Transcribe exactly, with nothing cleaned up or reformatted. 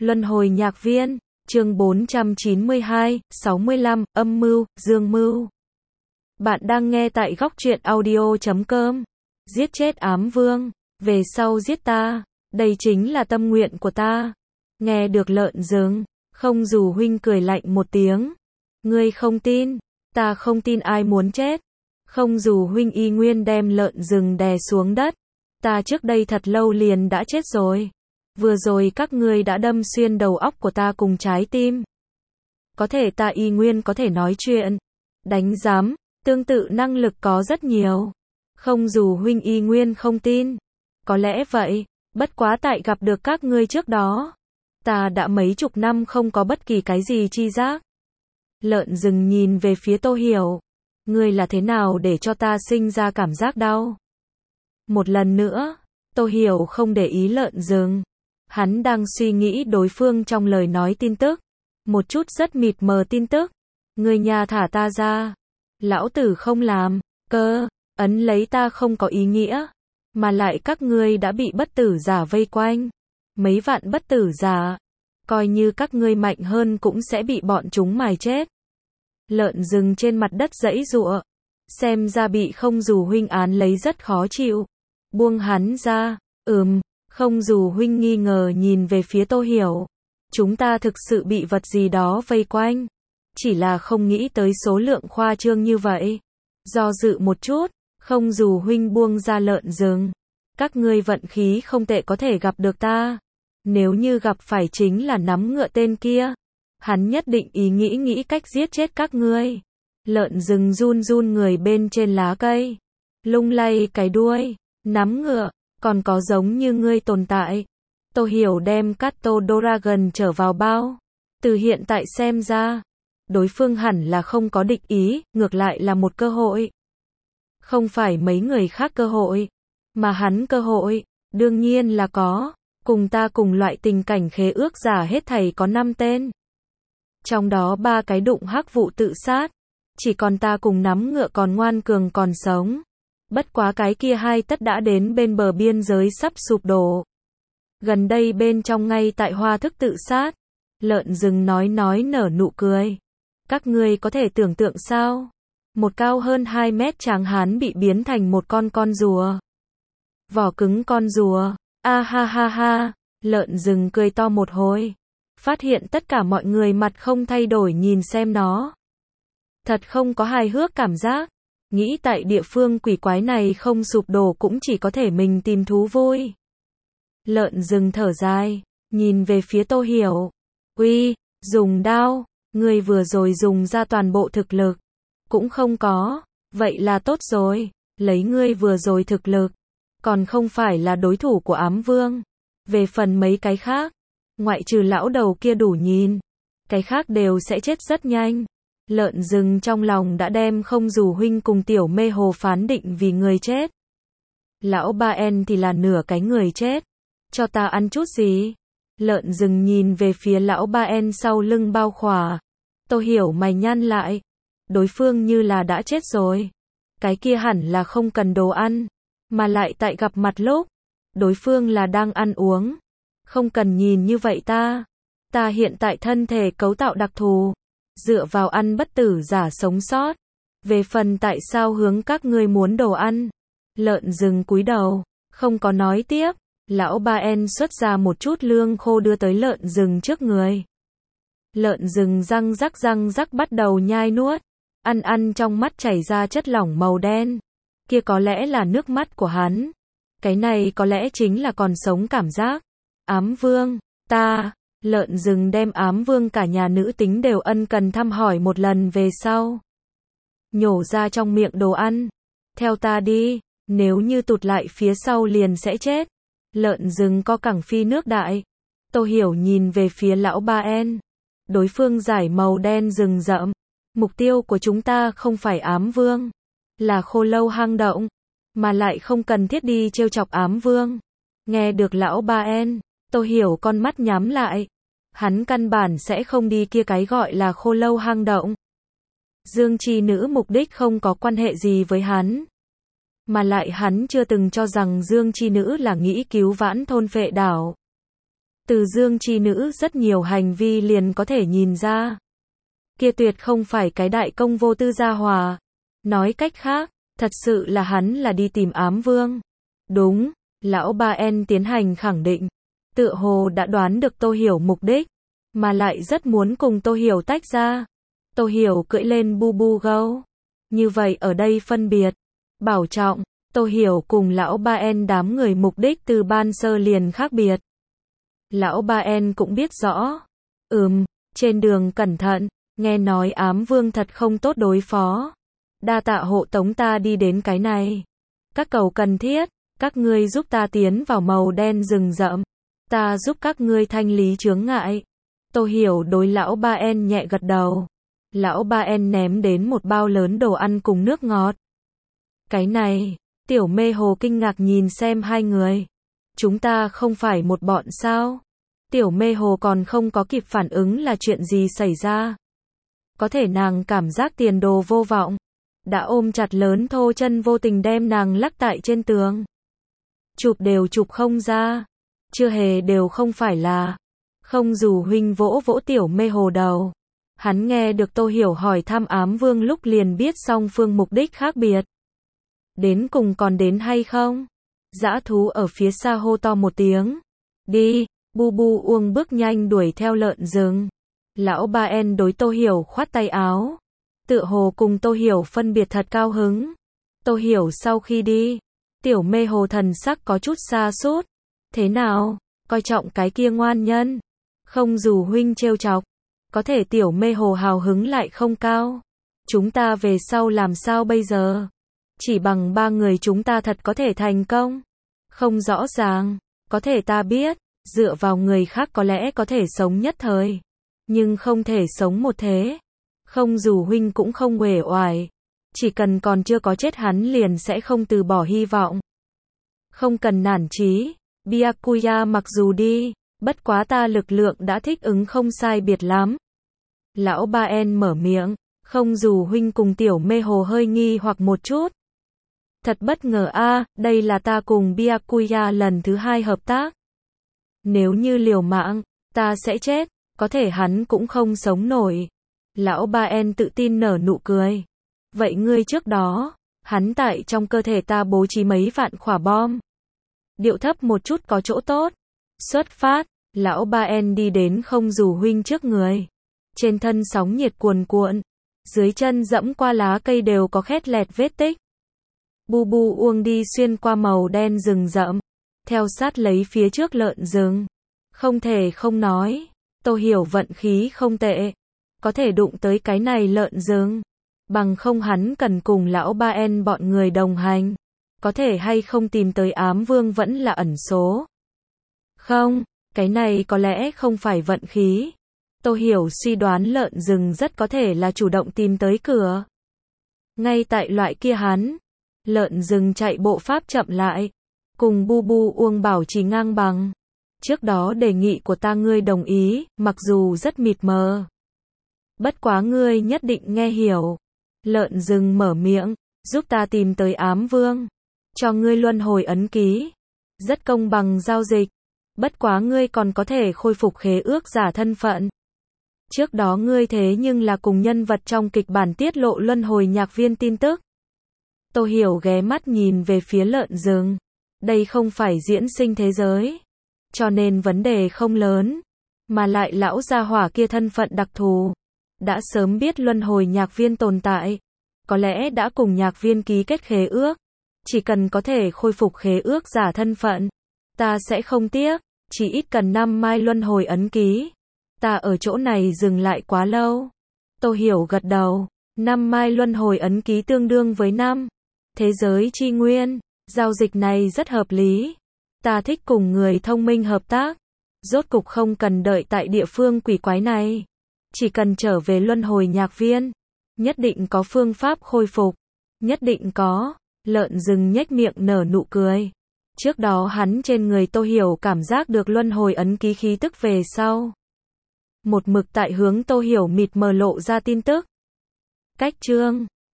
Luân hồi nhạc viên, chương bốn trăm chín mươi hai, sáu mươi lăm, âm mưu, dương mưu. Bạn đang nghe tại góc truyện audio chấm com. Giết chết ám vương, về sau giết ta, đây chính là tâm nguyện của ta. Nghe được Lợn Rừng, Không Dù huynh cười lạnh một tiếng. Ngươi không tin, ta không tin ai muốn chết. Không Dù huynh y nguyên đem Lợn Rừng đè xuống đất. Ta trước đây thật lâu liền đã chết rồi. Vừa rồi các ngươi đã đâm xuyên đầu óc của ta cùng trái tim. Có thể ta y nguyên có thể nói chuyện. Đánh giám, tương tự năng lực có rất nhiều. Không Dù huynh y nguyên không tin. Có lẽ vậy, bất quá tại gặp được các ngươi trước đó. Ta đã mấy chục năm không có bất kỳ cái gì chi giác. Lợn Rừng nhìn về phía Tô Hiểu. Ngươi là thế nào để cho ta sinh ra cảm giác đau? Một lần nữa, Tô Hiểu không để ý Lợn Rừng. Hắn đang suy nghĩ đối phương trong lời nói tin tức. Một chút rất mịt mờ tin tức. Người nhà thả ta ra. Lão tử không làm, cơ, ấn lấy ta không có ý nghĩa. Mà lại các ngươi đã bị bất tử giả vây quanh. Mấy vạn bất tử giả. Coi như các ngươi mạnh hơn cũng sẽ bị bọn chúng mài chết. Lợn Rừng trên mặt đất giãy giụa. Xem ra bị Không Dù huynh án lấy rất khó chịu. Buông hắn ra, ừm. Không Dù huynh nghi ngờ nhìn về phía Tô Hiểu. Chúng ta thực sự bị vật gì đó vây quanh. Chỉ là không nghĩ tới số lượng khoa trương như vậy. Do dự một chút, Không Dù huynh buông ra Lợn Rừng. Các ngươi vận khí không tệ có thể gặp được ta. Nếu như gặp phải chính là nắm ngựa tên kia. Hắn nhất định ý nghĩ nghĩ cách giết chết các ngươi. Lợn Rừng run run người bên trên lá cây. Lung lay cái đuôi, nắm ngựa. Còn có giống như ngươi tồn tại. Tô Hiểu đem Kato Dragon trở vào bao. Từ hiện tại xem ra, đối phương hẳn là không có địch ý, ngược lại là một cơ hội. Không phải mấy người khác cơ hội, mà hắn cơ hội, đương nhiên là có. Cùng ta cùng loại tình cảnh khế ước giả hết thảy có năm tên. Trong đó ba cái đụng hắc vụ tự sát. Chỉ còn ta cùng nắm ngựa còn ngoan cường còn sống. Bất quá cái kia hai tất đã đến bên bờ biên giới sắp sụp đổ. Gần đây bên trong ngay tại Hoa Thức tự sát. Lợn Rừng nói nói nở nụ cười. Các ngươi có thể tưởng tượng sao? Một cao hơn hai mét tráng hán bị biến thành một con con rùa. Vỏ cứng con rùa. A ha ha ha. Lợn Rừng cười to một hồi. Phát hiện tất cả mọi người mặt không thay đổi nhìn xem nó. Thật không có hài hước cảm giác. Nghĩ tại địa phương quỷ quái này không sụp đổ cũng chỉ có thể mình tìm thú vui. Lợn Rừng thở dài, nhìn về phía Tô Hiểu. Uy, dùng đao, ngươi vừa rồi dùng ra toàn bộ thực lực. Cũng không có, vậy là tốt rồi, lấy ngươi vừa rồi thực lực. Còn không phải là đối thủ của ám vương. Về phần mấy cái khác, ngoại trừ lão đầu kia đủ nhìn. Cái khác đều sẽ chết rất nhanh. Lợn Rừng trong lòng đã đem Không Dù huynh cùng Tiểu Mê Hồ phán định vì người chết. Lão Ba En thì là nửa cái người chết. Cho ta ăn chút gì? Lợn Rừng nhìn về phía lão Ba En sau lưng bao khỏa. Tô Hiểu mày nhăn lại. Đối phương như là đã chết rồi. Cái kia hẳn là không cần đồ ăn. Mà lại tại gặp mặt lúc. Đối phương là đang ăn uống. Không cần nhìn như vậy ta. Ta hiện tại thân thể cấu tạo đặc thù. Dựa vào ăn bất tử giả sống sót. Về phần tại sao hướng các ngươi muốn đồ ăn. Lợn Rừng cúi đầu, không có nói tiếp. Lão Ba En xuất ra một chút lương khô đưa tới Lợn Rừng trước người. Lợn Rừng răng rắc răng rắc bắt đầu nhai nuốt. Ăn ăn trong mắt chảy ra chất lỏng màu đen. Kia có lẽ là nước mắt của hắn. Cái này có lẽ chính là còn sống cảm giác. Ám vương, ta... Lợn Rừng đem ám vương cả nhà nữ tính đều ân cần thăm hỏi một lần về sau. Nhổ ra trong miệng đồ ăn. Theo ta đi, nếu như tụt lại phía sau liền sẽ chết. Lợn Rừng co cẳng phi nước đại. Tô Hiểu nhìn về phía lão Ba En. Đối phương giải màu đen rừng rậm. Mục tiêu của chúng ta không phải ám vương. Là khô lâu hang động. Mà lại không cần thiết đi trêu chọc ám vương. Nghe được lão Ba En, Tô Hiểu con mắt nhắm lại. Hắn căn bản sẽ không đi kia cái gọi là khô lâu hang động. Dương Chi Nữ mục đích không có quan hệ gì với hắn. Mà lại hắn chưa từng cho rằng Dương Chi Nữ là nghĩ cứu vãn thôn Phệ Đảo. Từ Dương chi nữ rất nhiều hành vi liền có thể nhìn ra. Kia tuyệt không phải cái đại công vô tư gia hòa. Nói cách khác, thật sự là hắn là đi tìm ám vương. Đúng, lão ba En tiến hành khẳng định. Tựa hồ đã đoán được Tô Hiểu mục đích, mà lại rất muốn cùng Tô Hiểu tách ra. Tô Hiểu cưỡi lên bu bu gấu. Như vậy ở đây phân biệt, bảo trọng, Tô Hiểu cùng lão ba En đám người mục đích từ ban sơ liền khác biệt. Lão ba En cũng biết rõ. Ừm, trên đường cẩn thận, nghe nói ám vương thật không tốt đối phó. Đa tạ hộ tống ta đi đến cái này. Các cầu cần thiết, các ngươi giúp ta tiến vào màu đen rừng rậm. Ta giúp các ngươi thanh lý chướng ngại. Tô Hiểu đối lão ba En nhẹ gật đầu. Lão ba En ném đến một bao lớn đồ ăn cùng nước ngọt. Cái này, Tiểu Mê Hồ kinh ngạc nhìn xem hai người. Chúng ta không phải một bọn sao? Tiểu Mê Hồ còn không có kịp phản ứng là chuyện gì xảy ra. Có thể nàng cảm giác tiền đồ vô vọng. Đã ôm chặt lớn thô chân vô tình đem nàng lắc tại trên tường. Chụp đều chụp không ra. Chưa hề đều không phải là. Không dù huynh vỗ vỗ Tiểu Mê Hồ đầu. Hắn nghe được Tô Hiểu hỏi thăm ám vương lúc liền biết song phương mục đích khác biệt. Đến cùng còn đến hay không? Dã thú ở phía xa hô to một tiếng. Đi, bu bu uông bước nhanh đuổi theo lợn rừng. Lão ba En đối Tô Hiểu khoát tay áo. Tựa hồ cùng Tô Hiểu phân biệt thật cao hứng. Tô Hiểu sau khi đi, Tiểu Mê Hồ thần sắc có chút xa sút. Thế nào, coi trọng cái kia ngoan nhân. Không dù huynh trêu chọc, có thể Tiểu Mê Hồ hào hứng lại không cao. Chúng ta về sau làm sao bây giờ? Chỉ bằng ba người chúng ta thật có thể thành công? Không rõ ràng, có thể ta biết, dựa vào người khác có lẽ có thể sống nhất thời, nhưng không thể sống một thế. Không dù huynh cũng không uể oải, chỉ cần còn chưa có chết hắn liền sẽ không từ bỏ hy vọng. Không cần nản chí, Byakuya mặc dù đi, bất quá ta lực lượng đã thích ứng không sai biệt lắm. Lão ba En mở miệng, không dù huynh cùng Tiểu Mê Hồ hơi nghi hoặc một chút. Thật bất ngờ a, à, đây là ta cùng Byakuya lần thứ hai hợp tác. Nếu như liều mạng, ta sẽ chết, có thể hắn cũng không sống nổi. Lão ba En tự tin nở nụ cười. Vậy ngươi trước đó, hắn tại trong cơ thể ta bố trí mấy vạn quả bom. Điệu thấp một chút có chỗ tốt. Xuất phát, lão ba En đi đến không dù huynh trước người. Trên thân sóng nhiệt cuồn cuộn, dưới chân dẫm qua lá cây đều có khét lẹt vết tích. Bu bu uông đi xuyên qua màu đen rừng rậm, theo sát lấy phía trước lợn rừng. Không thể không nói, Tô Hiểu vận khí không tệ, có thể đụng tới cái này lợn rừng. Bằng không hắn cần cùng lão ba En bọn người đồng hành. Có thể hay không tìm tới ám vương vẫn là ẩn số. Không, cái này có lẽ không phải vận khí. Tô Hiểu suy đoán lợn rừng rất có thể là chủ động tìm tới cửa. Ngay tại loại kia hắn, lợn rừng chạy bộ pháp chậm lại, cùng bu bu uông bảo trì ngang bằng. Trước đó đề nghị của ta ngươi đồng ý, mặc dù rất mịt mờ. Bất quá ngươi nhất định nghe hiểu. Lợn rừng mở miệng, giúp ta tìm tới ám vương. Cho ngươi luân hồi ấn ký. Rất công bằng giao dịch. Bất quá ngươi còn có thể khôi phục khế ước giả thân phận. Trước đó ngươi thế nhưng là cùng nhân vật trong kịch bản tiết lộ luân hồi nhạc viên tin tức. Tô Hiểu ghé mắt nhìn về phía lợn rừng. Đây không phải diễn sinh thế giới. Cho nên vấn đề không lớn. Mà lại lão gia hỏa kia thân phận đặc thù. Đã sớm biết luân hồi nhạc viên tồn tại. Có lẽ đã cùng nhạc viên ký kết khế ước. Chỉ cần có thể khôi phục khế ước giả thân phận. Ta sẽ không tiếc. Chỉ ít cần năm mai luân hồi ấn ký. Ta ở chỗ này dừng lại quá lâu. Tô Hiểu gật đầu. Năm mai luân hồi ấn ký tương đương với năm thế giới chi nguyên. Giao dịch này rất hợp lý. Ta thích cùng người thông minh hợp tác. Rốt cục không cần đợi tại địa phương quỷ quái này. Chỉ cần trở về luân hồi nhạc viên. Nhất định có phương pháp khôi phục. Nhất định có. Lợn rừng nhếch miệng nở nụ cười. Trước đó hắn trên người Tô Hiểu cảm giác được luân hồi ấn ký khí tức về sau. Một mực tại hướng Tô Hiểu mịt mờ lộ ra tin tức. Cách chương